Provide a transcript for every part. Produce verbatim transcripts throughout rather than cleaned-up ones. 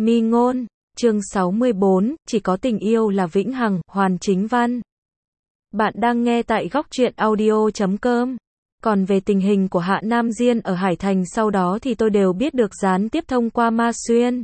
Mi ngôn, chương sáu mươi bốn, chỉ có tình yêu là vĩnh hằng, Hoàn Chính Văn. Bạn đang nghe tại góc truyện audio chấm com. Còn về tình hình của Hạ Nam Diên ở Hải Thành sau đó thì tôi đều biết được gián tiếp thông qua Ma Xuyên.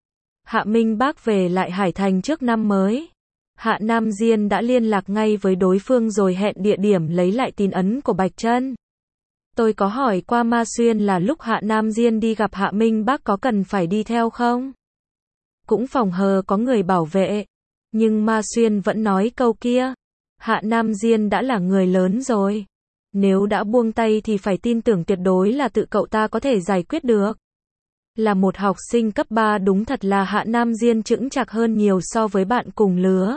Hạ Minh Bác về lại Hải Thành trước năm mới. Hạ Nam Diên đã liên lạc ngay với đối phương rồi hẹn địa điểm lấy lại tín ấn của Bạch Trân. Tôi có hỏi qua Ma Xuyên là lúc Hạ Nam Diên đi gặp Hạ Minh Bác có cần phải đi theo không? Cũng phòng hờ có người bảo vệ. Nhưng Ma Xuyên vẫn nói câu kia. Hạ Nam Diên đã là người lớn rồi. Nếu đã buông tay thì phải tin tưởng tuyệt đối là tự cậu ta có thể giải quyết được. Là một học sinh cấp ba đúng thật là Hạ Nam Diên chững chạc hơn nhiều so với bạn cùng lứa.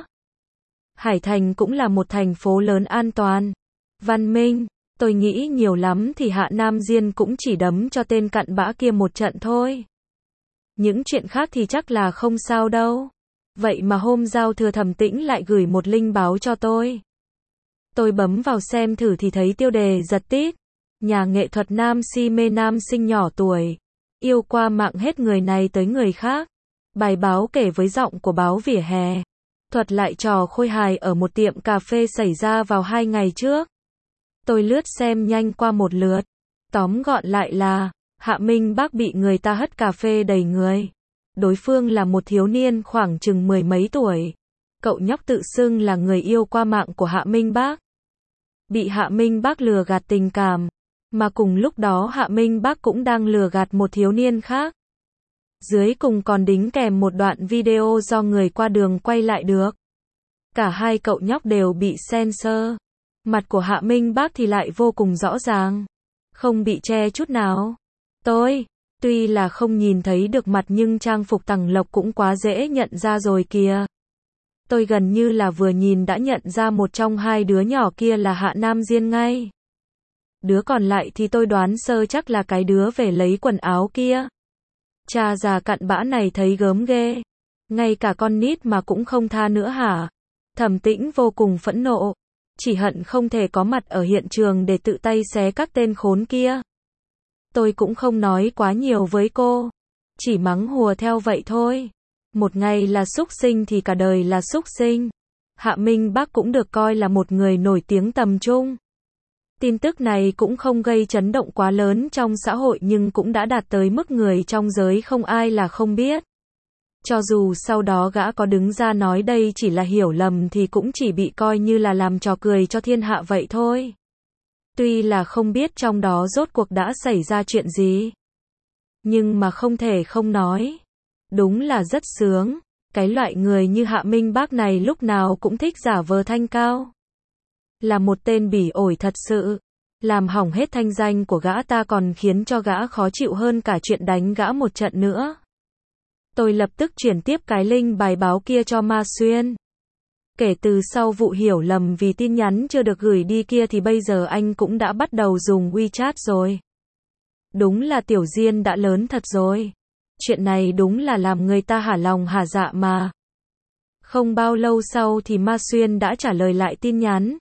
Hải Thành cũng là một thành phố lớn an toàn, văn minh. Tôi nghĩ nhiều lắm thì Hạ Nam Diên cũng chỉ đấm cho tên cặn bã kia một trận thôi. Những chuyện khác thì chắc là không sao đâu. Vậy mà hôm giao thừa Thẩm Tĩnh lại gửi một link báo cho tôi. Tôi bấm vào xem thử thì thấy tiêu đề giật tít. Nhà nghệ thuật nam si mê nam sinh nhỏ tuổi. Yêu qua mạng hết người này tới người khác. Bài báo kể với giọng của báo vỉa hè. Thuật lại trò khôi hài ở một tiệm cà phê xảy ra vào hai ngày trước. Tôi lướt xem nhanh qua một lượt. Tóm gọn lại là, Hạ Minh Bác bị người ta hất cà phê đầy người. Đối phương là một thiếu niên khoảng chừng mười mấy tuổi. Cậu nhóc tự xưng là người yêu qua mạng của Hạ Minh Bác. Bị Hạ Minh Bác lừa gạt tình cảm. Mà cùng lúc đó Hạ Minh Bác cũng đang lừa gạt một thiếu niên khác. Dưới cùng còn đính kèm một đoạn video do người qua đường quay lại được. Cả hai cậu nhóc đều bị censor. Mặt của Hạ Minh Bác thì lại vô cùng rõ ràng. Không bị che chút nào. Tôi, tuy là không nhìn thấy được mặt nhưng trang phục Tằng Lộc cũng quá dễ nhận ra rồi kìa. Tôi gần như là vừa nhìn đã nhận ra một trong hai đứa nhỏ kia là Hạ Nam Diên ngay. Đứa còn lại thì tôi đoán sơ chắc là cái đứa về lấy quần áo kia. Cha già cặn bã này thấy gớm ghê. Ngay cả con nít mà cũng không tha nữa hả? Thẩm Tĩnh vô cùng phẫn nộ. Chỉ hận không thể có mặt ở hiện trường để tự tay xé các tên khốn kia. Tôi cũng không nói quá nhiều với cô. Chỉ mắng hùa theo vậy thôi. Một ngày là súc sinh thì cả đời là súc sinh. Hạ Minh Bác cũng được coi là một người nổi tiếng tầm trung. Tin tức này cũng không gây chấn động quá lớn trong xã hội nhưng cũng đã đạt tới mức người trong giới không ai là không biết. Cho dù sau đó gã có đứng ra nói đây chỉ là hiểu lầm thì cũng chỉ bị coi như là làm trò cười cho thiên hạ vậy thôi. Tuy là không biết trong đó rốt cuộc đã xảy ra chuyện gì. Nhưng mà không thể không nói. Đúng là rất sướng. Cái loại người như Hạ Minh Bác này lúc nào cũng thích giả vờ thanh cao. Là một tên bỉ ổi thật sự. Làm hỏng hết thanh danh của gã ta còn khiến cho gã khó chịu hơn cả chuyện đánh gã một trận nữa. Tôi lập tức chuyển tiếp cái link bài báo kia cho Ma Xuyên. Kể từ sau vụ hiểu lầm vì tin nhắn chưa được gửi đi kia thì bây giờ anh cũng đã bắt đầu dùng WeChat rồi. Đúng là Tiểu Diên đã lớn thật rồi. Chuyện này đúng là làm người ta hả lòng hả dạ mà. Không bao lâu sau thì Ma Xuyên đã trả lời lại tin nhắn.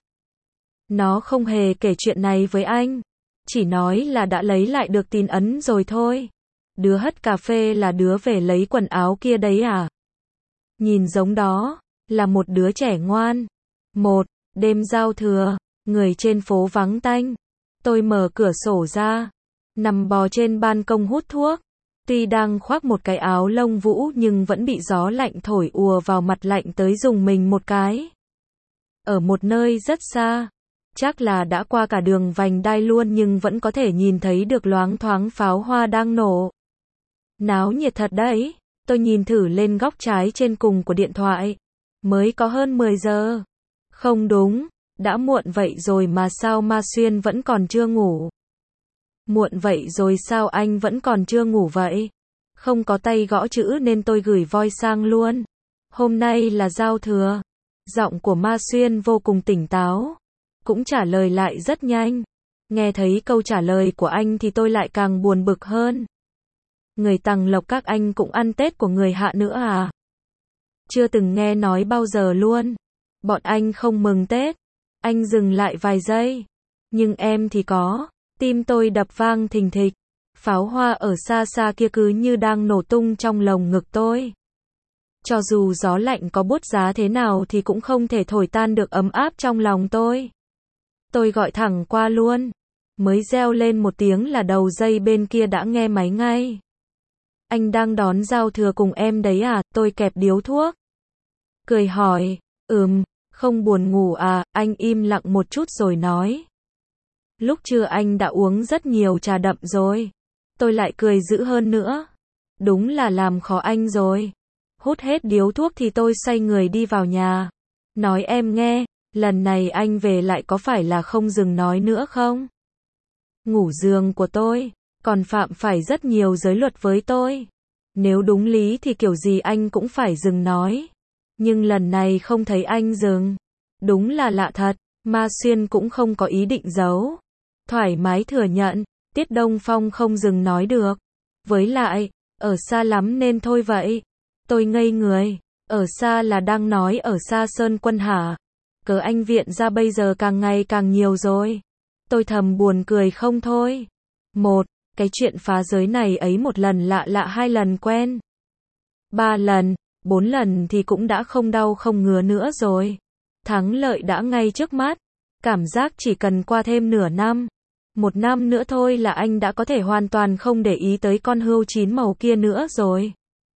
Nó không hề kể chuyện này với anh. Chỉ nói là đã lấy lại được tín ấn rồi thôi. Đứa hất cà phê là đứa về lấy quần áo kia đấy à? Nhìn giống đó. Là một đứa trẻ ngoan. Một, đêm giao thừa. Người trên phố vắng tanh. Tôi mở cửa sổ ra. Nằm bò trên ban công hút thuốc. Tuy đang khoác một cái áo lông vũ nhưng vẫn bị gió lạnh thổi ùa vào mặt lạnh tới dùng mình một cái. Ở một nơi rất xa. Chắc là đã qua cả đường vành đai luôn nhưng vẫn có thể nhìn thấy được loáng thoáng pháo hoa đang nổ. Náo nhiệt thật đấy. Tôi nhìn thử lên góc trái trên cùng của điện thoại. Mới có hơn mười giờ. Không đúng. Đã muộn vậy rồi mà sao Ma Xuyên vẫn còn chưa ngủ? Muộn vậy rồi sao anh vẫn còn chưa ngủ vậy? Không có tay gõ chữ nên tôi gửi voice sang luôn. Hôm nay là giao thừa. Giọng của Ma Xuyên vô cùng tỉnh táo. Cũng trả lời lại rất nhanh. Nghe thấy câu trả lời của anh thì tôi lại càng buồn bực hơn. Người Tằng Lộc các anh cũng ăn Tết của người Hạ nữa à? Chưa từng nghe nói bao giờ luôn. Bọn anh không mừng Tết. Anh dừng lại vài giây. Nhưng em thì có. Tim tôi đập vang thình thịch. Pháo hoa ở xa xa kia cứ như đang nổ tung trong lồng ngực tôi. Cho dù gió lạnh có bút giá thế nào thì cũng không thể thổi tan được ấm áp trong lòng tôi. Tôi gọi thẳng qua luôn. Mới reo lên một tiếng là đầu dây bên kia đã nghe máy ngay. Anh đang đón giao thừa cùng em đấy à? Tôi kẹp điếu thuốc. Cười hỏi, ừm, không buồn ngủ à? Anh im lặng một chút rồi nói. Lúc trưa anh đã uống rất nhiều trà đậm rồi. Tôi lại cười dữ hơn nữa. Đúng là làm khó anh rồi. Hút hết điếu thuốc thì tôi xoay người đi vào nhà. Nói em nghe, lần này anh về lại có phải là không dừng nói nữa không? Ngủ giường của tôi, còn phạm phải rất nhiều giới luật với tôi. Nếu đúng lý thì kiểu gì anh cũng phải dừng nói. Nhưng lần này không thấy anh dừng. Đúng là lạ thật, Ma Xuyên cũng không có ý định giấu. Thoải mái thừa nhận, Tiết Đông Phong không dừng nói được. Với lại, ở xa lắm nên thôi vậy. Tôi ngây người, ở xa là đang nói ở xa Sơn Quân hả? Cớ anh viện ra bây giờ càng ngày càng nhiều rồi. Tôi thầm buồn cười không thôi. Một, cái chuyện phá giới này ấy một lần lạ lạ hai lần quen. Ba lần, bốn lần thì cũng đã không đau không ngứa nữa rồi. Thắng lợi đã ngay trước mắt. Cảm giác chỉ cần qua thêm nửa năm. Một năm nữa thôi là anh đã có thể hoàn toàn không để ý tới con hươu chín màu kia nữa rồi.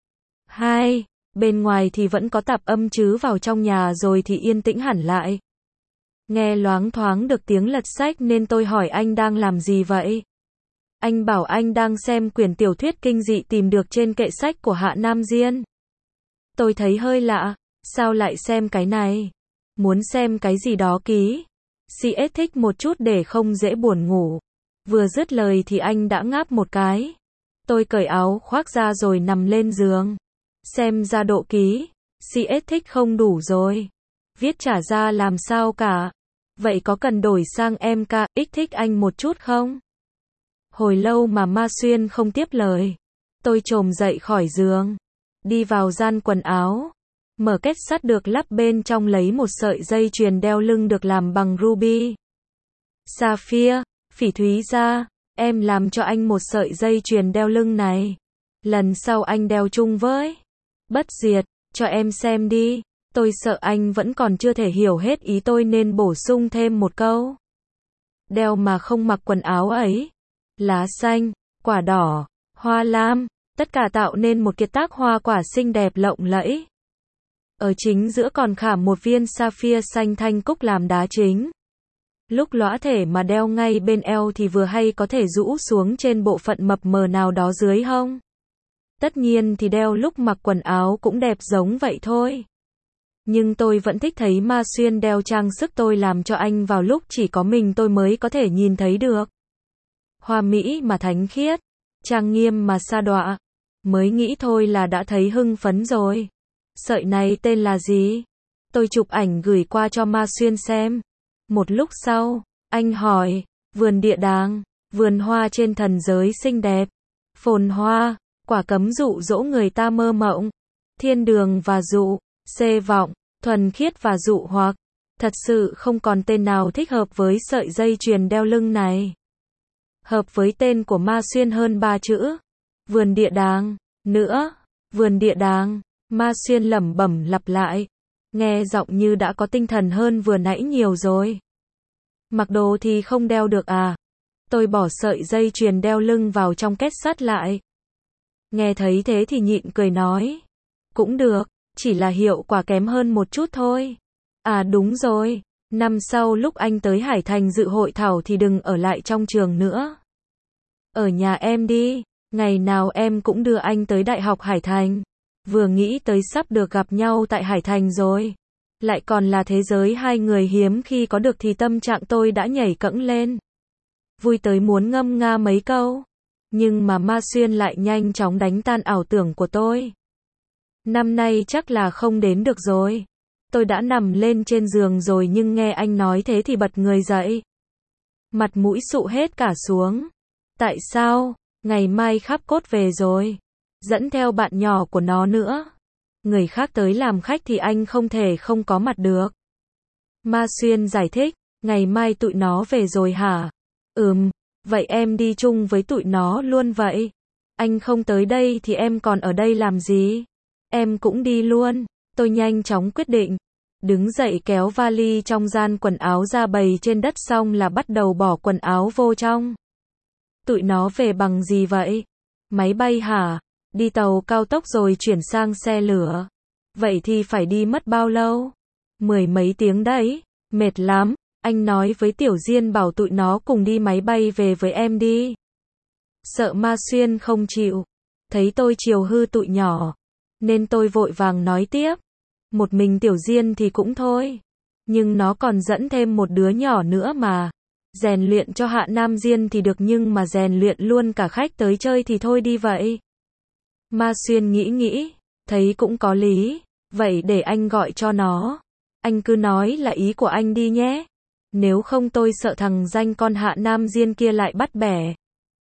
Hai, bên ngoài thì vẫn có tạp âm chứ vào trong nhà rồi thì yên tĩnh hẳn lại. Nghe loáng thoáng được tiếng lật sách nên tôi hỏi anh đang làm gì vậy? Anh bảo anh đang xem quyển tiểu thuyết kinh dị tìm được trên kệ sách của Hạ Nam Diên. Tôi thấy hơi lạ, sao lại xem cái này? Muốn xem cái gì đó ký. xê ét thích một chút để không dễ buồn ngủ. Vừa dứt lời thì anh đã ngáp một cái. Tôi cởi áo khoác ra rồi nằm lên giường. Xem ra độ ký, xê ét thích không đủ rồi. Viết trả ra làm sao cả. Vậy có cần đổi sang em ca ích thích anh một chút không? Hồi lâu mà Ma Xuyên không tiếp lời. Tôi chồm dậy khỏi giường. Đi vào gian quần áo. Mở kết sắt được lắp bên trong lấy một sợi dây chuyền đeo lưng được làm bằng ruby, sapphire, phỉ thúy ra. Em làm cho anh một sợi dây chuyền đeo lưng này. Lần sau anh đeo chung với Bất Diệt, cho em xem đi. Tôi sợ anh vẫn còn chưa thể hiểu hết ý tôi nên bổ sung thêm một câu. Đeo mà không mặc quần áo ấy. Lá xanh, quả đỏ, hoa lam, tất cả tạo nên một kiệt tác hoa quả xinh đẹp lộng lẫy. Ở chính giữa còn khảm một viên sapphire xanh thanh cúc làm đá chính. Lúc lõa thể mà đeo ngay bên eo thì vừa hay có thể rũ xuống trên bộ phận mập mờ nào đó dưới hông. Tất nhiên thì đeo lúc mặc quần áo cũng đẹp giống vậy thôi. Nhưng tôi vẫn thích thấy Ma Xuyên đeo trang sức tôi làm cho anh vào lúc chỉ có mình tôi mới có thể nhìn thấy được. Hoa mỹ mà thánh khiết, trang nghiêm mà sa đọa. Mới nghĩ thôi là đã thấy hưng phấn rồi. Sợi này tên là gì? Tôi chụp ảnh gửi qua cho Ma Xuyên xem. Một lúc sau, anh hỏi, vườn địa đàng, vườn hoa trên thần giới xinh đẹp. Phồn hoa, quả cấm dụ dỗ người ta mơ mộng. Thiên đường và dụ, xê vọng, thuần khiết và dụ hoặc. Thật sự không còn tên nào thích hợp với sợi dây chuyền đeo lưng này. Hợp với tên của Ma Xuyên hơn ba chữ. Vườn địa đàng, nữa, vườn địa đàng. Ma Xuyên lẩm bẩm lặp lại. Nghe giọng như đã có tinh thần hơn vừa nãy nhiều rồi. Mặc đồ thì không đeo được à? Tôi bỏ sợi dây chuyền đeo lưng vào trong kết sắt lại. Nghe thấy thế thì nhịn cười nói. Cũng được, chỉ là hiệu quả kém hơn một chút thôi. À đúng rồi, năm sau lúc anh tới Hải Thành dự hội thảo thì đừng ở lại trong trường nữa. Ở nhà em đi, ngày nào em cũng đưa anh tới Đại học Hải Thành. Vừa nghĩ tới sắp được gặp nhau tại Hải Thành rồi. Lại còn là thế giới hai người hiếm khi có được thì tâm trạng tôi đã nhảy cẫng lên. Vui tới muốn ngâm nga mấy câu. Nhưng mà Ma Xuyên lại nhanh chóng đánh tan ảo tưởng của tôi. Năm nay chắc là không đến được rồi. Tôi đã nằm lên trên giường rồi nhưng nghe anh nói thế thì bật người dậy. Mặt mũi sụ hết cả xuống. Tại sao? Ngày mai khắp cốt về rồi. Dẫn theo bạn nhỏ của nó nữa. Người khác tới làm khách thì anh không thể không có mặt được. Ma Xuyên giải thích. Ngày mai tụi nó về rồi hả? Ừm, Vậy em đi chung với tụi nó luôn vậy? Anh không tới đây thì em còn ở đây làm gì? Em cũng đi luôn. Tôi nhanh chóng quyết định. Đứng dậy kéo vali trong gian quần áo ra bày trên đất xong là bắt đầu bỏ quần áo vô trong. Tụi nó về bằng gì vậy? Máy bay hả? Đi tàu cao tốc rồi chuyển sang xe lửa. Vậy thì phải đi mất bao lâu? Mười mấy tiếng đấy. Mệt lắm. Anh nói với Tiểu Diên bảo tụi nó cùng đi máy bay về với em đi. Sợ Ma Xuyên không chịu. Thấy tôi chiều hư tụi nhỏ. Nên tôi vội vàng nói tiếp. Một mình Tiểu Diên thì cũng thôi. Nhưng nó còn dẫn thêm một đứa nhỏ nữa mà. Rèn luyện cho Hạ Nam Diên thì được nhưng mà rèn luyện luôn cả khách tới chơi thì thôi đi vậy. Ma Xuyên nghĩ nghĩ. Thấy cũng có lý. Vậy để anh gọi cho nó. Anh cứ nói là ý của anh đi nhé. Nếu không tôi sợ thằng danh con Hạ Nam Diên kia lại bắt bẻ.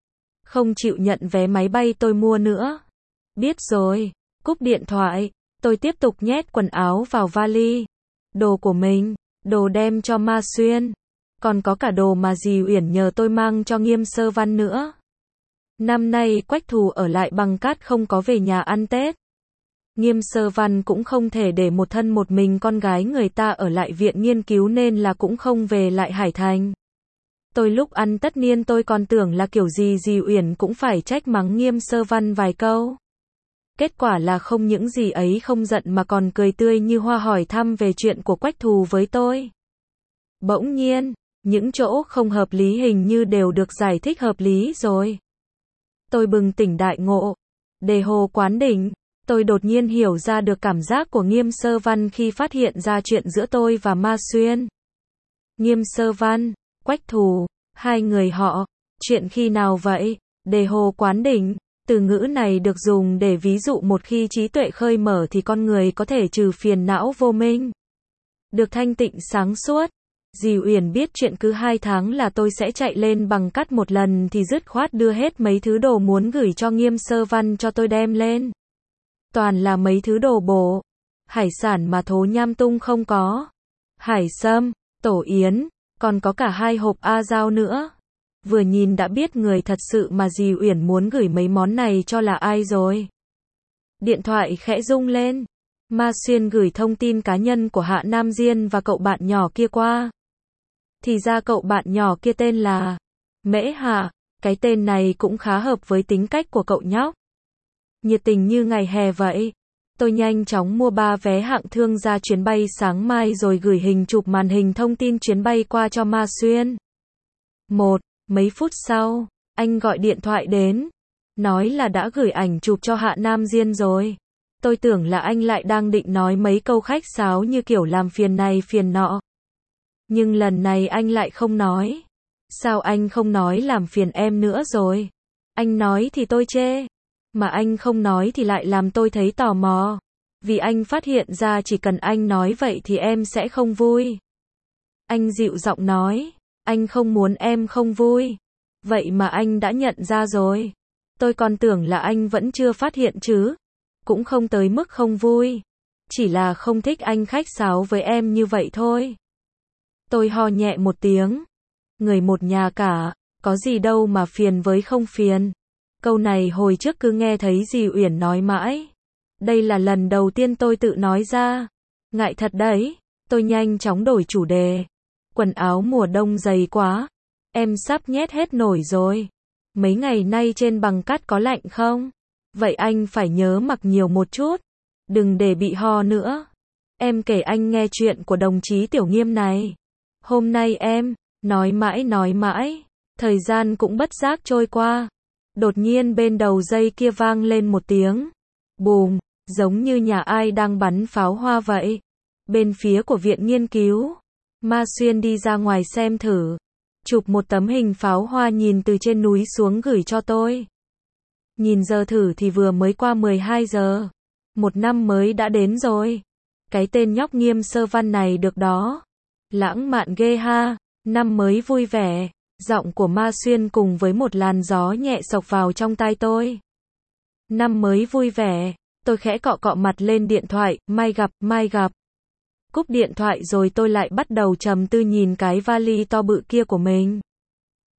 Không chịu nhận vé máy bay tôi mua nữa. Biết rồi. Cúp điện thoại. Tôi tiếp tục nhét quần áo vào vali. Đồ của mình. Đồ đem cho Ma Xuyên. Còn có cả đồ mà dì Uyển nhờ tôi mang cho Nghiêm Sơ Văn nữa. Năm nay Quách Thù ở lại Bằng Cát không có về nhà ăn Tết. Nghiêm Sơ Văn cũng không thể để một thân một mình con gái người ta ở lại viện nghiên cứu nên là cũng không về lại Hải Thành. Tôi lúc ăn tất niên tôi còn tưởng là kiểu gì dì Uyển cũng phải trách mắng Nghiêm Sơ Văn vài câu. Kết quả là không những gì ấy không giận mà còn cười tươi như hoa hỏi thăm về chuyện của Quách Thù với tôi. Bỗng nhiên, những chỗ không hợp lý hình như đều được giải thích hợp lý rồi. Tôi bừng tỉnh đại ngộ. Đề hồ quán đỉnh. Tôi đột nhiên hiểu ra được cảm giác của Nghiêm Sơ Văn khi phát hiện ra chuyện giữa tôi và Ma Xuyên. Nghiêm Sơ Văn, Quách Thù, hai người họ, chuyện khi nào vậy? Đề hồ quán đỉnh, từ ngữ này được dùng để ví dụ một khi trí tuệ khơi mở thì con người có thể trừ phiền não vô minh. Được thanh tịnh sáng suốt. Dì Uyển biết chuyện cứ hai tháng là tôi sẽ chạy lên Bằng Cát một lần thì dứt khoát đưa hết mấy thứ đồ muốn gửi cho Nghiêm Sơ Văn cho tôi đem lên. Toàn là mấy thứ đồ bổ. Hải sản mà Thố Nham Tung không có. Hải sâm, tổ yến, còn có cả hai hộp A Giao nữa. Vừa nhìn đã biết người thật sự mà dì Uyển muốn gửi mấy món này cho là ai rồi. Điện thoại khẽ rung lên. Ma Xuyên gửi thông tin cá nhân của Hạ Nam Diên và cậu bạn nhỏ kia qua. Thì ra cậu bạn nhỏ kia tên là Mễ Hạ. Cái tên này cũng khá hợp với tính cách của cậu nhóc. Nhiệt tình như ngày hè vậy. Tôi nhanh chóng mua ba vé hạng thương ra chuyến bay sáng mai rồi gửi hình chụp màn hình thông tin chuyến bay qua cho Ma Xuyên. Một, mấy phút sau, anh gọi điện thoại đến. Nói là đã gửi ảnh chụp cho Hạ Nam Diên rồi. Tôi tưởng là anh lại đang định nói mấy câu khách sáo như kiểu làm phiền này phiền nọ. Nhưng lần này anh lại không nói. Sao anh không nói làm phiền em nữa rồi? Anh nói thì tôi chê. Mà anh không nói thì lại làm tôi thấy tò mò. Vì anh phát hiện ra chỉ cần anh nói vậy thì em sẽ không vui. Anh dịu giọng nói. Anh không muốn em không vui. Vậy mà anh đã nhận ra rồi. Tôi còn tưởng là anh vẫn chưa phát hiện chứ. Cũng không tới mức không vui. Chỉ là không thích anh khách sáo với em như vậy thôi. Tôi ho nhẹ một tiếng. Người một nhà cả, có gì đâu mà phiền với không phiền. Câu này hồi trước cứ nghe thấy dì Uyển nói mãi. Đây là lần đầu tiên tôi tự nói ra. Ngại thật đấy. Tôi nhanh chóng đổi chủ đề. Quần áo mùa đông dày quá. Em sắp nhét hết nổi rồi. Mấy ngày nay trên Bằng Cát có lạnh không? Vậy anh phải nhớ mặc nhiều một chút. Đừng để bị ho nữa. Em kể anh nghe chuyện của đồng chí Tiểu Nghiêm này. Hôm nay em, nói mãi nói mãi. Thời gian cũng bất giác trôi qua. Đột nhiên bên đầu dây kia vang lên một tiếng. Bùm, giống như nhà ai đang bắn pháo hoa vậy. Bên phía của viện nghiên cứu. Ma Xuyên đi ra ngoài xem thử. Chụp một tấm hình pháo hoa nhìn từ trên núi xuống gửi cho tôi. Nhìn giờ thử thì vừa mới qua mười hai giờ. Một năm mới đã đến rồi. Cái tên nhóc Nghiêm Sơ Văn này được đó. Lãng mạn ghê ha. Năm mới vui vẻ. Giọng của Ma Xuyên cùng với một làn gió nhẹ xộc vào trong tai tôi. Năm mới vui vẻ. Tôi khẽ cọ cọ mặt lên điện thoại. Mai gặp, mai gặp. Cúp điện thoại rồi tôi lại bắt đầu trầm tư nhìn cái vali to bự kia của mình.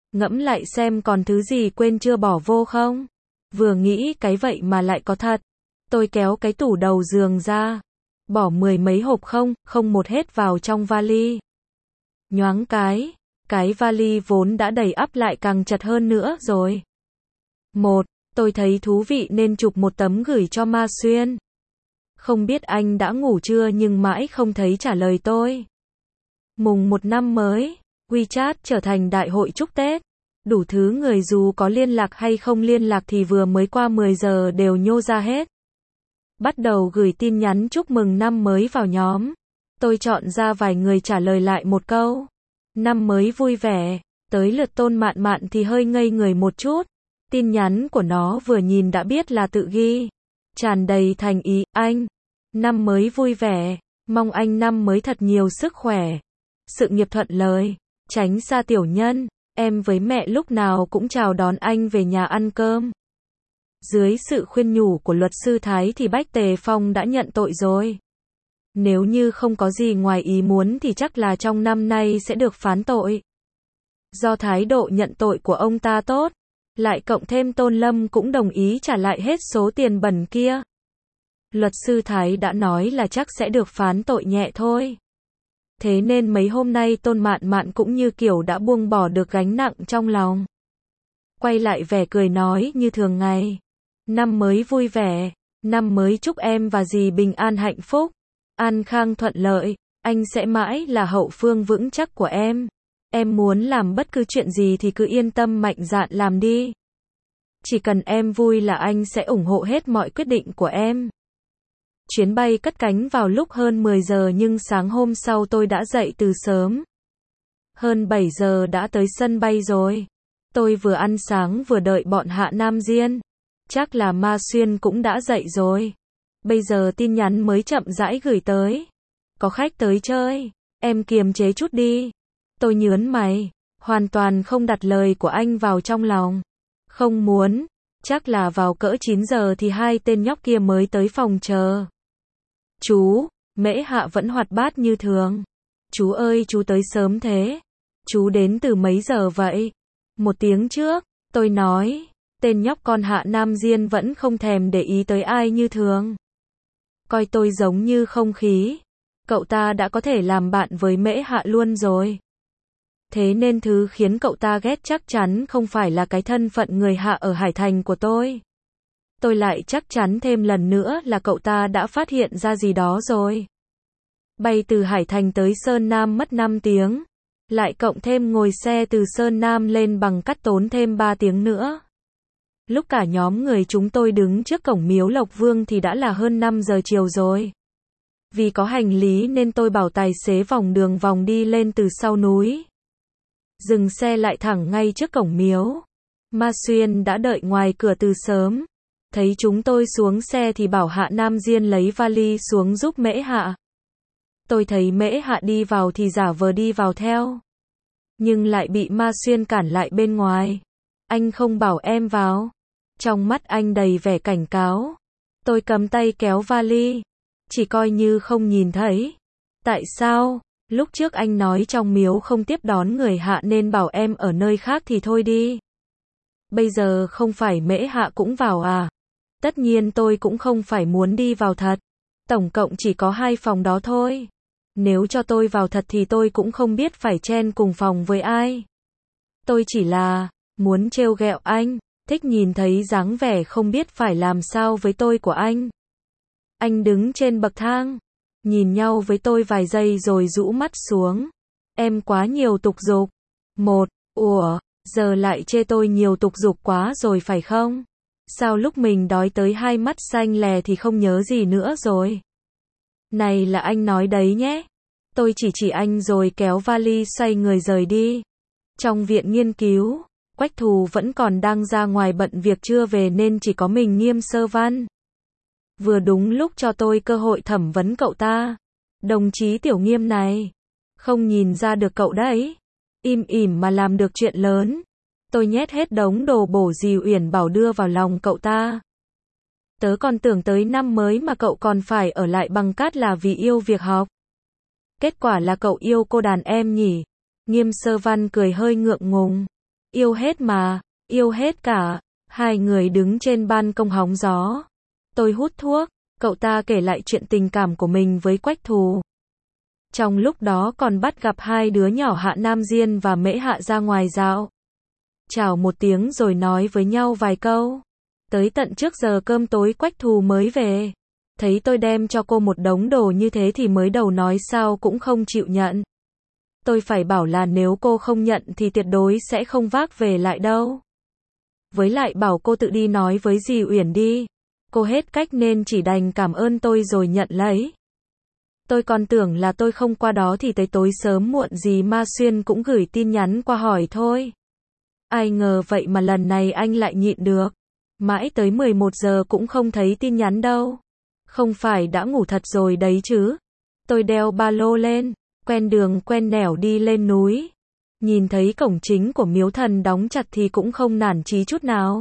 Ngẫm lại xem còn thứ gì quên chưa bỏ vô không? Vừa nghĩ cái vậy mà lại có thật. Tôi kéo cái tủ đầu giường ra. Bỏ mười mấy hộp không, không một hết vào trong vali. Nhoáng cái, cái vali vốn đã đầy ắp lại càng chật hơn nữa rồi. Một, tôi thấy thú vị nên chụp một tấm gửi cho Ma Xuyên. Không biết anh đã ngủ chưa nhưng mãi không thấy trả lời tôi. Mùng một năm mới, WeChat trở thành đại hội chúc Tết. Đủ thứ người dù có liên lạc hay không liên lạc thì vừa mới qua mười giờ đều nhô ra hết. Bắt đầu gửi tin nhắn chúc mừng năm mới vào nhóm. Tôi chọn ra vài người trả lời lại một câu. Năm mới vui vẻ. Tới lượt Tôn Mạn Mạn thì hơi ngây người một chút. Tin nhắn của nó vừa nhìn đã biết là tự ghi. Tràn đầy thành ý, anh. Năm mới vui vẻ. Mong anh năm mới thật nhiều sức khỏe. Sự nghiệp thuận lợi. Tránh xa tiểu nhân. Em với mẹ lúc nào cũng chào đón anh về nhà ăn cơm. Dưới sự khuyên nhủ của luật sư Thái thì Bách Tề Phong đã nhận tội rồi. Nếu như không có gì ngoài ý muốn thì chắc là trong năm nay sẽ được phán tội. Do thái độ nhận tội của ông ta tốt, lại cộng thêm Tôn Lâm cũng đồng ý trả lại hết số tiền bẩn kia. Luật sư Thái đã nói là chắc sẽ được phán tội nhẹ thôi. Thế nên mấy hôm nay Tôn Mạn Mạn cũng như kiểu đã buông bỏ được gánh nặng trong lòng. Quay lại vẻ cười nói như thường ngày. Năm mới vui vẻ, năm mới chúc em và dì bình an hạnh phúc, an khang thuận lợi, anh sẽ mãi là hậu phương vững chắc của em. Em muốn làm bất cứ chuyện gì thì cứ yên tâm mạnh dạn làm đi. Chỉ cần em vui là anh sẽ ủng hộ hết mọi quyết định của em. Chuyến bay cất cánh vào lúc hơn mười giờ nhưng sáng hôm sau tôi đã dậy từ sớm. Hơn bảy giờ đã tới sân bay rồi. Tôi vừa ăn sáng vừa đợi bọn Hạ Nam Diên. Chắc là Ma Xuyên cũng đã dậy rồi. Bây giờ tin nhắn mới chậm rãi gửi tới. Có khách tới chơi, em kiềm chế chút đi. Tôi nhớn mày, hoàn toàn không đặt lời của anh vào trong lòng. Không muốn, chắc là vào cỡ chín giờ thì hai tên nhóc kia mới tới phòng chờ. Chú, Mễ Hạ vẫn hoạt bát như thường. Chú ơi chú tới sớm thế. Chú đến từ mấy giờ vậy? Một tiếng trước, tôi nói. Tên nhóc con Hạ Nam Diên vẫn không thèm để ý tới ai như thường. Coi tôi giống như không khí. Cậu ta đã có thể làm bạn với Mễ Hạ luôn rồi. Thế nên thứ khiến cậu ta ghét chắc chắn không phải là cái thân phận người Hạ ở Hải Thành của tôi. Tôi lại chắc chắn thêm lần nữa là cậu ta đã phát hiện ra gì đó rồi. Bay từ Hải Thành tới Sơn Nam mất năm tiếng. Lại cộng thêm ngồi xe từ Sơn Nam lên bằng cắt tốn thêm ba tiếng nữa. Lúc cả nhóm người chúng tôi đứng trước cổng miếu Lộc Vương thì đã là hơn năm giờ chiều rồi. Vì có hành lý nên tôi bảo tài xế vòng đường vòng đi lên từ sau núi. Dừng xe lại thẳng ngay trước cổng miếu. Ma Xuyên đã đợi ngoài cửa từ sớm. Thấy chúng tôi xuống xe thì bảo Hạ Nam Diên lấy vali xuống giúp Mễ Hạ. Tôi thấy Mễ Hạ đi vào thì giả vờ đi vào theo. Nhưng lại bị Ma Xuyên cản lại bên ngoài. Anh không bảo em vào. Trong mắt anh đầy vẻ cảnh cáo. Tôi cầm tay kéo vali. Chỉ coi như không nhìn thấy. Tại sao? Lúc trước anh nói trong miếu không tiếp đón người Hạ nên bảo em ở nơi khác thì thôi đi. Bây giờ không phải Mễ Hạ cũng vào à? Tất nhiên tôi cũng không phải muốn đi vào thật. Tổng cộng chỉ có hai phòng đó thôi. Nếu cho tôi vào thật thì tôi cũng không biết phải chen cùng phòng với ai. Tôi chỉ là muốn trêu ghẹo anh, thích nhìn thấy dáng vẻ không biết phải làm sao với tôi của anh. Anh đứng trên bậc thang, nhìn nhau với tôi vài giây rồi rũ mắt xuống. Em quá nhiều tục dục. Một, ủa, giờ lại chê tôi nhiều tục dục quá rồi phải không? Sao lúc mình đói tới hai mắt xanh lè thì không nhớ gì nữa rồi? Này là anh nói đấy nhé. Tôi chỉ chỉ anh rồi kéo vali xoay người rời đi. Trong viện nghiên cứu, Quách Thù vẫn còn đang ra ngoài bận việc chưa về nên chỉ có mình Nghiêm Sơ Văn. Vừa đúng lúc cho tôi cơ hội thẩm vấn cậu ta. Đồng chí Tiểu Nghiêm này, không nhìn ra được cậu đấy. Im ỉm mà làm được chuyện lớn. Tôi nhét hết đống đồ bổ dì Uyển Bảo đưa vào lòng cậu ta. Tớ còn tưởng tới năm mới mà cậu còn phải ở lại Bằng Cát là vì yêu việc học. Kết quả là cậu yêu cô đàn em nhỉ? Nghiêm Sơ Văn cười hơi ngượng ngùng. Yêu hết mà, yêu hết cả. Hai người đứng trên ban công hóng gió. Tôi hút thuốc, cậu ta kể lại chuyện tình cảm của mình với Quách Thù. Trong lúc đó còn bắt gặp hai đứa nhỏ Hạ Nam Diên và Mễ Hạ ra ngoài dạo. Chào một tiếng rồi nói với nhau vài câu. Tới tận trước giờ cơm tối Quách Thù mới về. Thấy tôi đem cho cô một đống đồ như thế thì mới đầu nói sao cũng không chịu nhận. Tôi phải bảo là nếu cô không nhận thì tuyệt đối sẽ không vác về lại đâu. Với lại bảo cô tự đi nói với dì Uyển đi. Cô hết cách nên chỉ đành cảm ơn tôi rồi nhận lấy. Tôi còn tưởng là tôi không qua đó thì tới tối sớm muộn gì Ma Xuyên cũng gửi tin nhắn qua hỏi thôi. Ai ngờ vậy mà lần này anh lại nhịn được. Mãi tới mười một giờ cũng không thấy tin nhắn đâu. Không phải đã ngủ thật rồi đấy chứ. Tôi đeo ba lô lên, quen đường quen nẻo đi lên núi. Nhìn thấy cổng chính của miếu thần đóng chặt thì cũng không nản chí chút nào.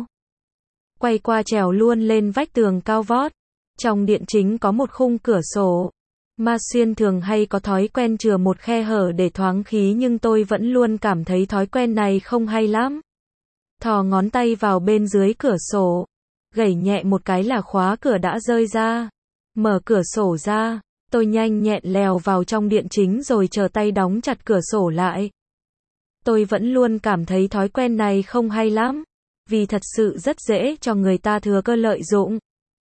Quay qua trèo luôn lên vách tường cao vót. Trong điện chính có một khung cửa sổ. Ma Xuyên thường hay có thói quen chừa một khe hở để thoáng khí nhưng tôi vẫn luôn cảm thấy thói quen này không hay lắm. Thò ngón tay vào bên dưới cửa sổ. Gẩy nhẹ một cái là khóa cửa đã rơi ra. Mở cửa sổ ra. Tôi nhanh nhẹn lèo vào trong điện chính rồi chờ tay đóng chặt cửa sổ lại. Tôi vẫn luôn cảm thấy thói quen này không hay lắm. Vì thật sự rất dễ cho người ta thừa cơ lợi dụng.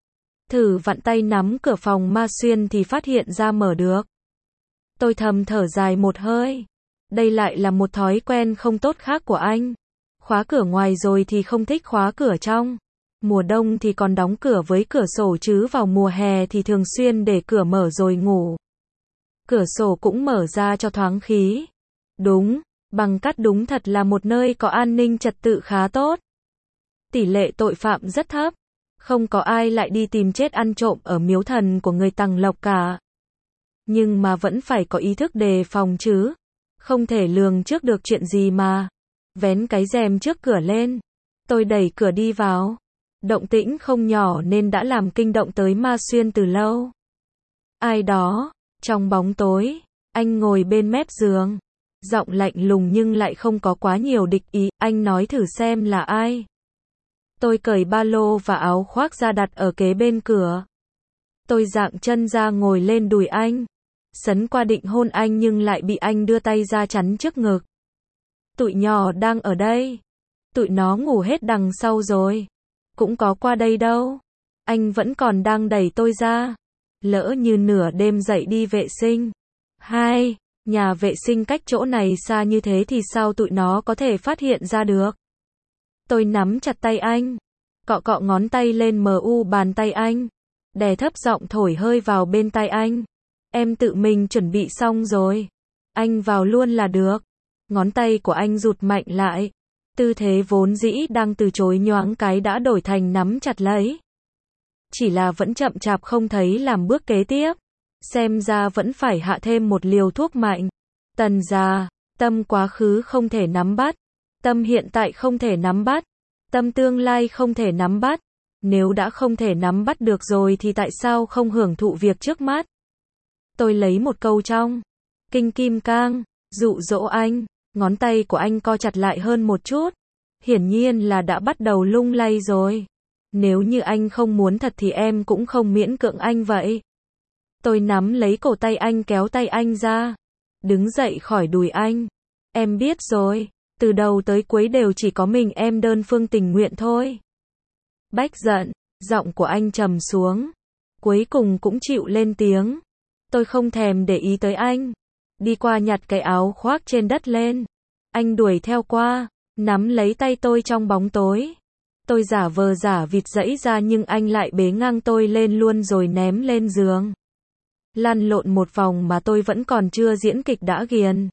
Thử vặn tay nắm cửa phòng Ma Xuyên thì phát hiện ra mở được. Tôi thầm thở dài một hơi. Đây lại là một thói quen không tốt khác của anh. Khóa cửa ngoài rồi thì không thích khóa cửa trong. Mùa đông thì còn đóng cửa với cửa sổ chứ vào mùa hè thì thường xuyên để cửa mở rồi ngủ. Cửa sổ cũng mở ra cho thoáng khí. Đúng, Bằng Cát đúng thật là một nơi có an ninh trật tự khá tốt. Tỷ lệ tội phạm rất thấp. Không có ai lại đi tìm chết ăn trộm ở miếu thần của người Tằng Lộc cả. Nhưng mà vẫn phải có ý thức đề phòng chứ. Không thể lường trước được chuyện gì mà. Vén cái rèm trước cửa lên. Tôi đẩy cửa đi vào. Động tĩnh không nhỏ nên đã làm kinh động tới Ma Xuyên từ lâu. Ai đó, trong bóng tối, anh ngồi bên mép giường. Giọng lạnh lùng nhưng lại không có quá nhiều địch ý, anh nói thử xem là ai. Tôi cởi ba lô và áo khoác ra đặt ở kế bên cửa. Tôi dạng chân ra ngồi lên đùi anh. Sấn qua định hôn anh nhưng lại bị anh đưa tay ra chắn trước ngực. Tụi nhỏ đang ở đây. Tụi nó ngủ hết đằng sau rồi. Cũng có qua đây đâu. Anh vẫn còn đang đẩy tôi ra. Lỡ như nửa đêm dậy đi vệ sinh. Hai, nhà vệ sinh cách chỗ này xa như thế thì sao tụi nó có thể phát hiện ra được. Tôi nắm chặt tay anh. Cọ cọ ngón tay lên mờ u bàn tay anh. Đè thấp giọng thổi hơi vào bên tai anh. Em tự mình chuẩn bị xong rồi. Anh vào luôn là được. Ngón tay của anh rụt mạnh lại. Tư thế vốn dĩ đang từ chối nhoáng cái đã đổi thành nắm chặt lấy. Chỉ là vẫn chậm chạp không thấy làm bước kế tiếp. Xem ra vẫn phải hạ thêm một liều thuốc mạnh. Tần già, tâm quá khứ không thể nắm bắt. Tâm hiện tại không thể nắm bắt. Tâm tương lai không thể nắm bắt. Nếu đã không thể nắm bắt được rồi thì tại sao không hưởng thụ việc trước mắt? Tôi lấy một câu trong Kinh Kim Cang, dụ dỗ anh. Ngón tay của anh co chặt lại hơn một chút. Hiển nhiên là đã bắt đầu lung lay rồi. Nếu như anh không muốn thật thì em cũng không miễn cưỡng anh vậy. Tôi nắm lấy cổ tay anh kéo tay anh ra. Đứng dậy khỏi đùi anh. Em biết rồi. Từ đầu tới cuối đều chỉ có mình em đơn phương tình nguyện thôi. Bách giận. Giọng của anh trầm xuống. Cuối cùng cũng chịu lên tiếng. Tôi không thèm để ý tới anh. Đi qua nhặt cái áo khoác trên đất lên. Anh đuổi theo qua. Nắm lấy tay tôi trong bóng tối. Tôi giả vờ giả vịt giãy ra nhưng anh lại bế ngang tôi lên luôn rồi ném lên giường. Lăn lộn một vòng mà tôi vẫn còn chưa diễn kịch đã ghiền.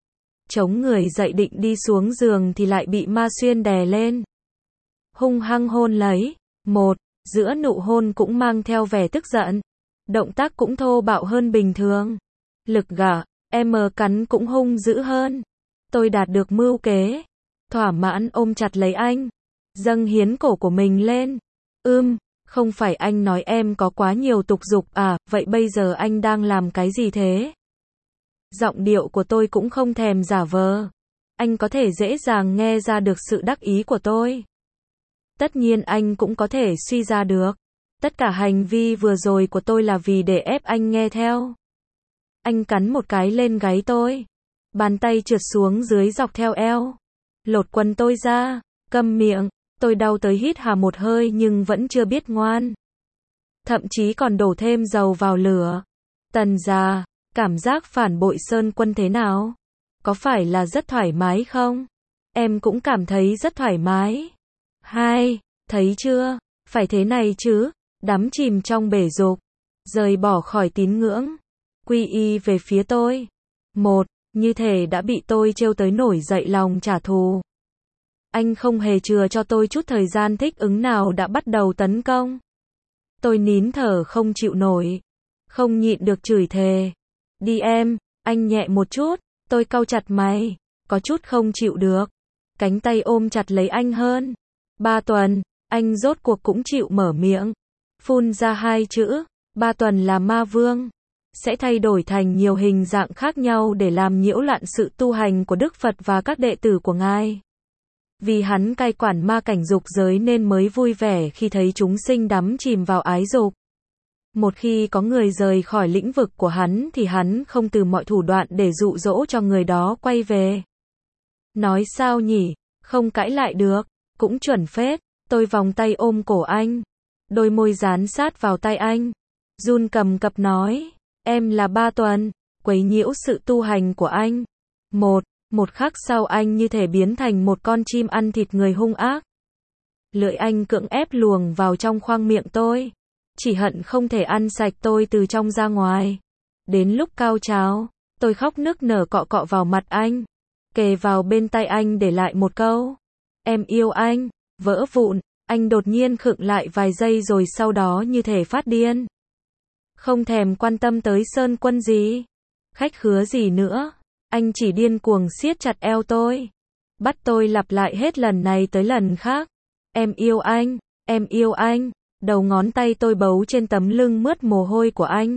Chống người dậy định đi xuống giường thì lại bị Ma Xuyên đè lên. Hung hăng hôn lấy. Một, giữa nụ hôn cũng mang theo vẻ tức giận. Động tác cũng thô bạo hơn bình thường. Lực gả, em cắn cũng hung dữ hơn. Tôi đạt được mưu kế. Thỏa mãn ôm chặt lấy anh. Dâng hiến cổ của mình lên. Ưm, không phải anh nói em có quá nhiều tục dục à, vậy bây giờ anh đang làm cái gì thế? Giọng điệu của tôi cũng không thèm giả vờ. Anh có thể dễ dàng nghe ra được sự đắc ý của tôi. Tất nhiên anh cũng có thể suy ra được. Tất cả hành vi vừa rồi của tôi là vì để ép anh nghe theo. Anh cắn một cái lên gáy tôi. Bàn tay trượt xuống dưới dọc theo eo. Lột quần tôi ra. Câm miệng. Tôi đau tới hít hà một hơi nhưng vẫn chưa biết ngoan. Thậm chí còn đổ thêm dầu vào lửa. Tần già, cảm giác phản bội Sơn Quân thế nào? Có phải là rất thoải mái không? Em cũng cảm thấy rất thoải mái. Hai, thấy chưa? Phải thế này chứ, đắm chìm trong bể dục, rời bỏ khỏi tín ngưỡng, quy y về phía tôi. Một, như thể đã bị tôi trêu tới nổi dậy lòng trả thù. Anh không hề chừa cho tôi chút thời gian thích ứng nào đã bắt đầu tấn công. Tôi nín thở không chịu nổi, không nhịn được chửi thề. Đi em, anh nhẹ một chút, tôi cau chặt mày, có chút không chịu được. Cánh tay ôm chặt lấy anh hơn. Ba tuần, anh rốt cuộc cũng chịu mở miệng. Phun ra hai chữ, ba tuần là ma vương. Sẽ thay đổi thành nhiều hình dạng khác nhau để làm nhiễu loạn sự tu hành của Đức Phật và các đệ tử của Ngài. Vì hắn cai quản ma cảnh dục giới nên mới vui vẻ khi thấy chúng sinh đắm chìm vào ái dục. Một khi có người rời khỏi lĩnh vực của hắn thì hắn không từ mọi thủ đoạn để dụ dỗ cho người đó quay về. Nói sao nhỉ, không cãi lại được, cũng chuẩn phết. Tôi vòng tay ôm cổ anh, đôi môi dán sát vào tay anh, run cầm cập nói, em là ba tuần, quấy nhiễu sự tu hành của anh. Một, một khắc sau anh như thể biến thành một con chim ăn thịt người hung ác. Lưỡi anh cưỡng ép luồng vào trong khoang miệng tôi, chỉ hận không thể ăn sạch tôi từ trong ra ngoài. Đến lúc cao trào, tôi khóc nức nở cọ cọ vào mặt anh, kề vào bên tai anh để lại một câu, em yêu anh. Vỡ vụn, anh đột nhiên khựng lại vài giây rồi sau đó như thể phát điên. Không thèm quan tâm tới Sơn Quân gì, khách khứa gì nữa, anh chỉ điên cuồng siết chặt eo tôi, bắt tôi lặp lại hết lần này tới lần khác. Em yêu anh, em yêu anh, đầu ngón tay tôi bấu trên tấm lưng mướt mồ hôi của anh.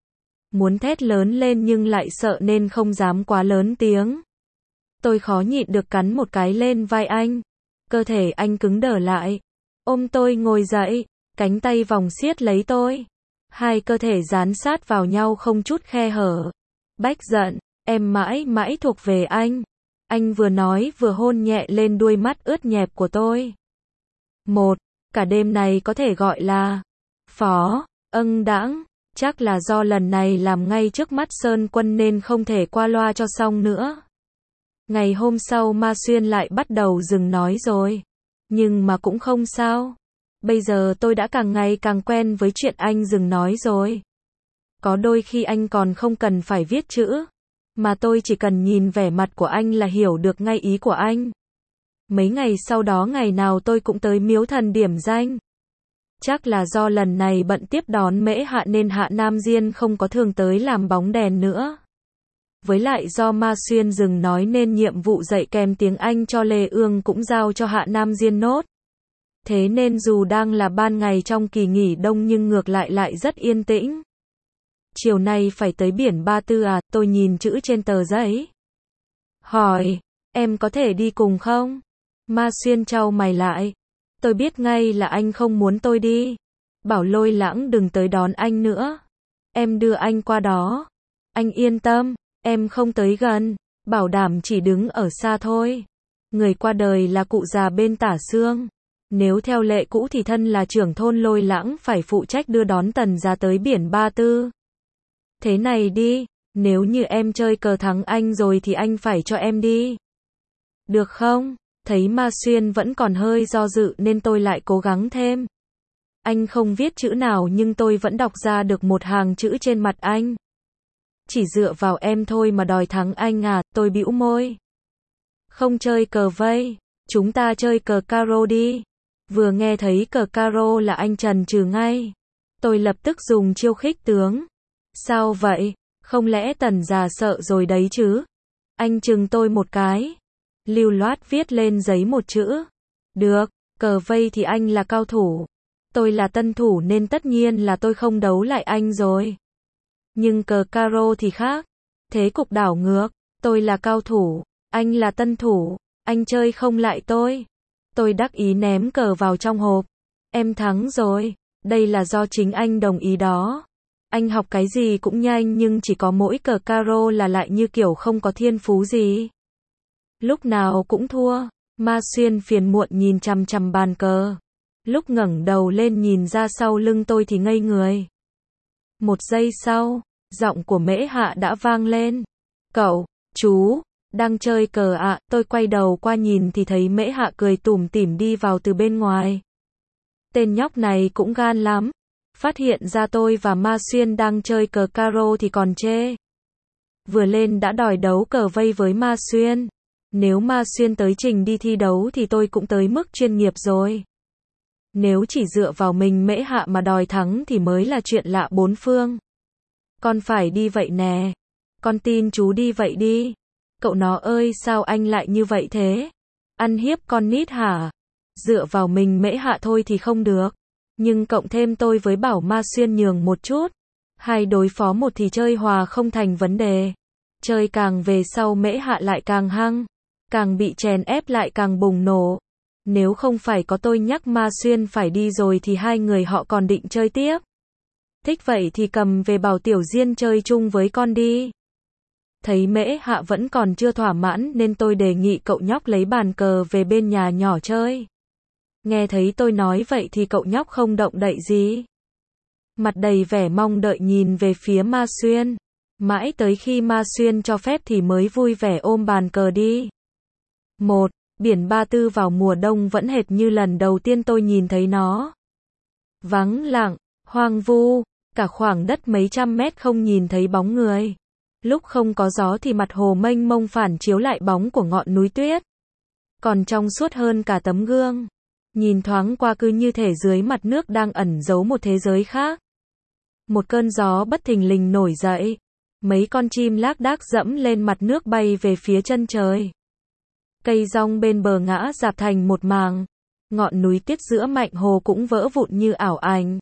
Muốn thét lớn lên nhưng lại sợ nên không dám quá lớn tiếng. Tôi khó nhịn được cắn một cái lên vai anh. Cơ thể anh cứng đờ lại, ôm tôi ngồi dậy, cánh tay vòng siết lấy tôi. Hai cơ thể dán sát vào nhau không chút khe hở. Bách giận, em mãi mãi thuộc về anh. Anh vừa nói vừa hôn nhẹ lên đuôi mắt ướt nhẹp của tôi. Một, cả đêm này có thể gọi là phó, âng đãng, chắc là do lần này làm ngay trước mắt Sơn Quân nên không thể qua loa cho xong nữa. Ngày hôm sau Ma Xuyên lại bắt đầu dừng nói rồi. Nhưng mà cũng không sao. Bây giờ tôi đã càng ngày càng quen với chuyện anh dừng nói rồi. Có đôi khi anh còn không cần phải viết chữ, mà tôi chỉ cần nhìn vẻ mặt của anh là hiểu được ngay ý của anh. Mấy ngày sau đó ngày nào tôi cũng tới miếu thần điểm danh. Chắc là do lần này bận tiếp đón Mễ Hạ nên Hạ Nam Diên không có thường tới làm bóng đèn nữa. Với lại do Ma Xuyên dừng nói nên nhiệm vụ dạy kèm tiếng Anh cho Lê Ương cũng giao cho Hạ Nam Diên nốt. Thế nên dù đang là ban ngày trong kỳ nghỉ đông nhưng ngược lại lại rất yên tĩnh. Chiều nay phải tới biển Ba Tư à, tôi nhìn chữ trên tờ giấy. Hỏi, em có thể đi cùng không? Ma Xuyên chau mày lại. Tôi biết ngay là anh không muốn tôi đi. Bảo Lôi Lãng đừng tới đón anh nữa. Em đưa anh qua đó. Anh yên tâm. Em không tới gần, bảo đảm chỉ đứng ở xa thôi. Người qua đời là cụ già bên Tả Xương. Nếu theo lệ cũ thì thân là trưởng thôn Lôi Lãng phải phụ trách đưa đón Tần gia tới biển Ba Tư. Thế này đi, nếu như em chơi cờ thắng anh rồi thì anh phải cho em đi. Được không? Thấy Ma Xuyên vẫn còn hơi do dự nên tôi lại cố gắng thêm. Anh không viết chữ nào nhưng tôi vẫn đọc ra được một hàng chữ trên mặt anh. Chỉ dựa vào em thôi mà đòi thắng anh à, tôi bĩu môi. Không chơi cờ vây, chúng ta chơi cờ caro đi. Vừa nghe thấy cờ caro là anh trần trừ ngay. Tôi lập tức dùng chiêu khích tướng. Sao vậy? Không lẽ Tần già sợ rồi đấy chứ? Anh chừng tôi một cái. Lưu loát viết lên giấy một chữ. Được, cờ vây thì anh là cao thủ. Tôi là tân thủ nên tất nhiên là tôi không đấu lại anh rồi. Nhưng cờ caro thì khác. Thế cục đảo ngược, tôi là cao thủ, Anh là tân thủ, anh chơi không lại tôi. Tôi đắc ý ném cờ vào trong hộp. Em thắng rồi, đây là do chính anh đồng ý đó. Anh học cái gì cũng nhanh nhưng chỉ có mỗi cờ caro là lại như kiểu không có thiên phú gì. Lúc nào cũng thua. Ma Xuyên phiền muộn nhìn chằm chằm bàn cờ. Lúc ngẩng đầu lên nhìn ra sau lưng tôi thì ngây người. Một giây sau, giọng của Mễ Hạ đã vang lên. Cậu, chú, đang chơi cờ ạ. À? Tôi quay đầu qua nhìn thì thấy Mễ Hạ cười tủm tỉm đi vào từ bên ngoài. Tên nhóc này cũng gan lắm. Phát hiện ra tôi và Ma Xuyên đang chơi cờ caro thì còn chê. Vừa lên đã đòi đấu cờ vây với Ma Xuyên. Nếu Ma Xuyên tới trình đi thi đấu thì tôi cũng tới mức chuyên nghiệp rồi. Nếu chỉ dựa vào mình Mễ Hạ mà đòi thắng thì mới là chuyện lạ bốn phương. Con phải đi vậy nè. Con tin chú đi vậy đi. Cậu nó ơi sao anh lại như vậy thế? Ăn hiếp con nít hả? Dựa vào mình Mễ Hạ thôi thì không được. Nhưng cộng thêm tôi với bảo Ma Xuyên nhường một chút. Hai đối phó một thì chơi hòa không thành vấn đề. Chơi càng về sau Mễ Hạ lại càng hăng. Càng bị chèn ép lại càng bùng nổ. Nếu không phải có tôi nhắc Ma Xuyên phải đi rồi thì hai người họ còn định chơi tiếp. Thích vậy thì cầm về bảo Tiểu Diên chơi chung với con đi. Thấy Mễ Hạ vẫn còn chưa thỏa mãn nên tôi đề nghị cậu nhóc lấy bàn cờ về bên nhà nhỏ chơi. Nghe thấy tôi nói vậy thì cậu nhóc không động đậy gì. Mặt đầy vẻ mong đợi nhìn về phía Ma Xuyên. Mãi tới khi Ma Xuyên cho phép thì mới vui vẻ ôm bàn cờ đi. Một, biển Ba Tư vào mùa đông vẫn hệt như lần đầu tiên tôi nhìn thấy nó. Vắng lặng, hoang vu, cả khoảng đất mấy trăm mét không nhìn thấy bóng người. Lúc không có gió thì mặt hồ mênh mông phản chiếu lại bóng của ngọn núi tuyết. Còn trong suốt hơn cả tấm gương. Nhìn thoáng qua cứ như thể dưới mặt nước đang ẩn giấu một thế giới khác. Một cơn gió bất thình lình nổi dậy. Mấy con chim lác đác dẫm lên mặt nước bay về phía chân trời. Cây rong bên bờ ngã rạp thành một màng. Ngọn núi tuyết giữa mạnh hồ cũng vỡ vụn như ảo ảnh.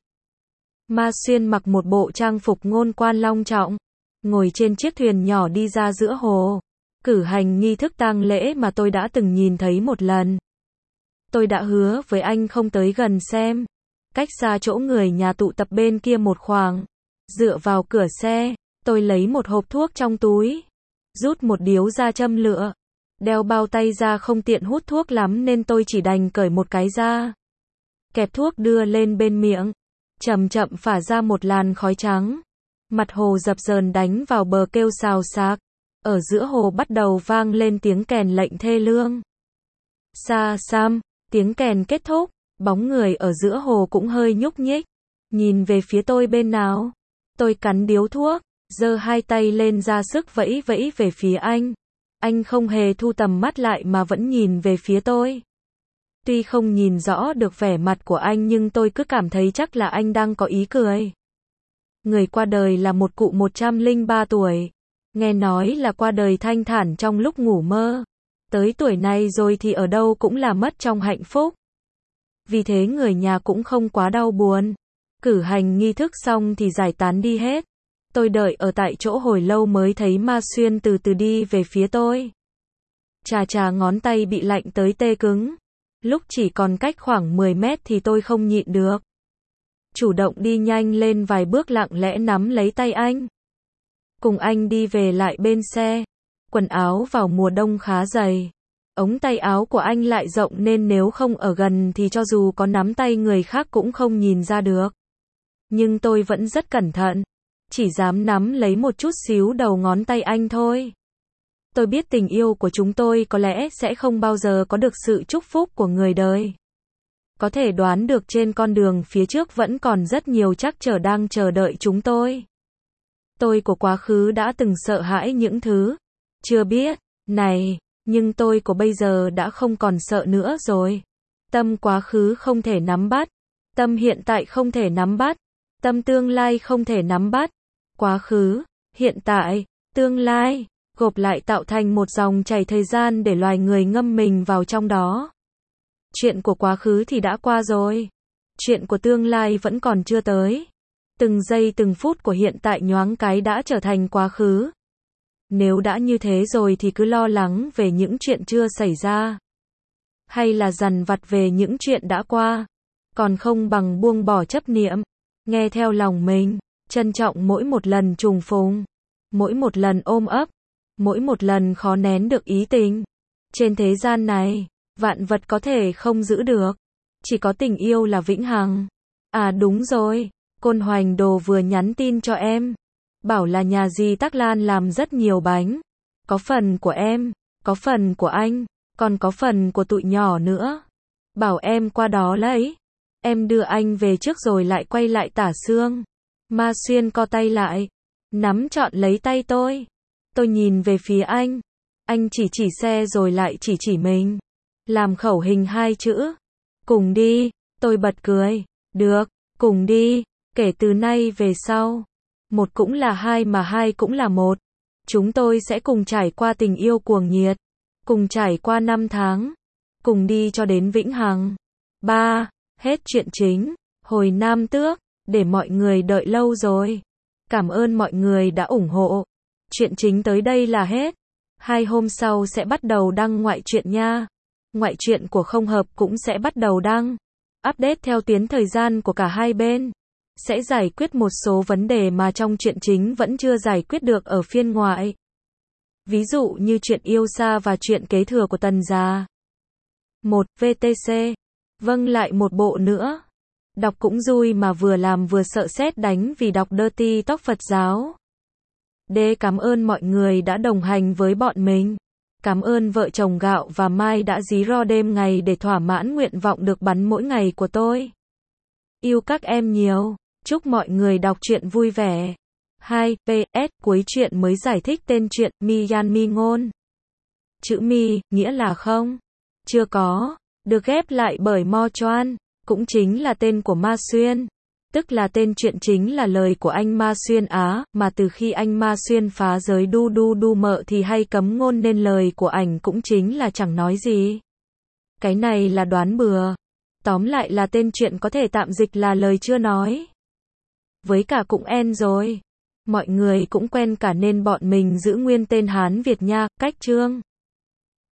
Ma Xuyên mặc một bộ trang phục ngôn quan long trọng. Ngồi trên chiếc thuyền nhỏ đi ra giữa hồ. Cử hành nghi thức tang lễ mà tôi đã từng nhìn thấy một lần. Tôi đã hứa với anh không tới gần xem. Cách xa chỗ người nhà tụ tập bên kia một khoảng. Dựa vào cửa xe, tôi lấy một hộp thuốc trong túi. Rút một điếu ra châm lửa. Đeo bao tay ra không tiện hút thuốc lắm nên tôi chỉ đành cởi một cái ra. Kẹp thuốc đưa lên bên miệng. Chậm chậm phả ra một làn khói trắng. Mặt hồ dập dờn đánh vào bờ kêu xào xạc. Ở giữa hồ bắt đầu vang lên tiếng kèn lệnh thê lương. Xa xăm, tiếng kèn kết thúc, bóng người ở giữa hồ cũng hơi nhúc nhích. Nhìn về phía tôi bên nào. Tôi cắn điếu thuốc, giơ hai tay lên ra sức vẫy vẫy về phía anh. Anh không hề thu tầm mắt lại mà vẫn nhìn về phía tôi. Tuy không nhìn rõ được vẻ mặt của anh nhưng tôi cứ cảm thấy chắc là anh đang có ý cười. Người qua đời là một cụ một trăm lẻ ba tuổi. Nghe nói là qua đời thanh thản trong lúc ngủ mơ. Tới tuổi này rồi thì ở đâu cũng là mất trong hạnh phúc. Vì thế người nhà cũng không quá đau buồn. Cử hành nghi thức xong thì giải tán đi hết. Tôi đợi ở tại chỗ hồi lâu mới thấy Ma Xuyên từ từ đi về phía tôi. Chà chà ngón tay bị lạnh tới tê cứng. Lúc chỉ còn cách khoảng mười mét thì tôi không nhịn được. Chủ động đi nhanh lên vài bước lặng lẽ nắm lấy tay anh. Cùng anh đi về lại bên xe. Quần áo vào mùa đông khá dày. Ống tay áo của anh lại rộng nên nếu không ở gần thì cho dù có nắm tay người khác cũng không nhìn ra được. Nhưng tôi vẫn rất cẩn thận. Chỉ dám nắm lấy một chút xíu đầu ngón tay anh thôi. Tôi biết tình yêu của chúng tôi có lẽ sẽ không bao giờ có được sự chúc phúc của người đời. Có thể đoán được trên con đường phía trước vẫn còn rất nhiều trắc trở đang chờ đợi chúng tôi. Tôi của quá khứ đã từng sợ hãi những thứ chưa biết này, nhưng tôi của bây giờ đã không còn sợ nữa rồi. Tâm quá khứ không thể nắm bắt, tâm hiện tại không thể nắm bắt, tâm tương lai không thể nắm bắt. Quá khứ, hiện tại, tương lai, gộp lại tạo thành một dòng chảy thời gian để loài người ngâm mình vào trong đó. Chuyện của quá khứ thì đã qua rồi. Chuyện của tương lai vẫn còn chưa tới. Từng giây từng phút của hiện tại nhoáng cái đã trở thành quá khứ. Nếu đã như thế rồi thì cứ lo lắng về những chuyện chưa xảy ra. Hay là dằn vặt về những chuyện đã qua. Còn không bằng buông bỏ chấp niệm. Nghe theo lòng mình. Trân trọng mỗi một lần trùng phùng. Mỗi một lần ôm ấp. Mỗi một lần khó nén được ý tình. Trên thế gian này, vạn vật có thể không giữ được. Chỉ có tình yêu là vĩnh hằng. À đúng rồi, Côn Hoành Đồ vừa nhắn tin cho em. Bảo là nhà dì Tắc Lan làm rất nhiều bánh. Có phần của em, có phần của anh, còn có phần của tụi nhỏ nữa. Bảo em qua đó lấy. Em đưa anh về trước rồi lại quay lại tả xương. Ma Xuyên co tay lại, nắm trọn lấy tay tôi. Tôi nhìn về phía anh. Anh chỉ chỉ xe rồi lại chỉ chỉ mình. Làm khẩu hình hai chữ. Cùng đi. Tôi bật cười. Được, cùng đi. Kể từ nay về sau. Một cũng là hai mà hai cũng là một. Chúng tôi sẽ cùng trải qua tình yêu cuồng nhiệt. Cùng trải qua năm tháng. Cùng đi cho đến vĩnh hằng. Ba. Hết chuyện chính. Hồi Nam Tước. Để mọi người đợi lâu rồi. Cảm ơn mọi người đã ủng hộ. Chuyện chính tới đây là hết. Hai hôm sau sẽ bắt đầu đăng ngoại truyện nha. Ngoại truyện của Không Hợp cũng sẽ bắt đầu đăng. Update theo tuyến thời gian của cả hai bên. Sẽ giải quyết một số vấn đề mà trong truyện chính vẫn chưa giải quyết được ở phiên ngoại. Ví dụ như chuyện yêu xa và chuyện kế thừa của Tần gia. một. vê tê xê. Vâng lại một bộ nữa. Đọc cũng vui mà vừa làm vừa sợ sét đánh vì đọc Dirty Talk Phật giáo. D. Cảm ơn mọi người đã đồng hành với bọn mình. Cảm ơn vợ chồng Gạo và Mai đã dí ro đêm ngày để thỏa mãn nguyện vọng được bắn mỗi ngày của tôi. Yêu các em nhiều. Chúc mọi người đọc truyện vui vẻ. hai. pê ét. Cuối truyện mới giải thích tên truyện Mi Yan Mi Ngôn. Chữ Mi, nghĩa là không. Chưa có. Được ghép lại bởi Mo Choan. Cũng chính là tên của Ma Xuyên. Tức là tên truyện chính là lời của anh Ma Xuyên Á, mà từ khi anh Ma Xuyên phá giới đu đu đu mợ thì hay cấm ngôn nên lời của ảnh cũng chính là chẳng nói gì. Cái này là đoán bừa. Tóm lại là tên truyện có thể tạm dịch là lời chưa nói. Với cả cũng en rồi. Mọi người cũng quen cả nên bọn mình giữ nguyên tên Hán Việt nha, cách chương.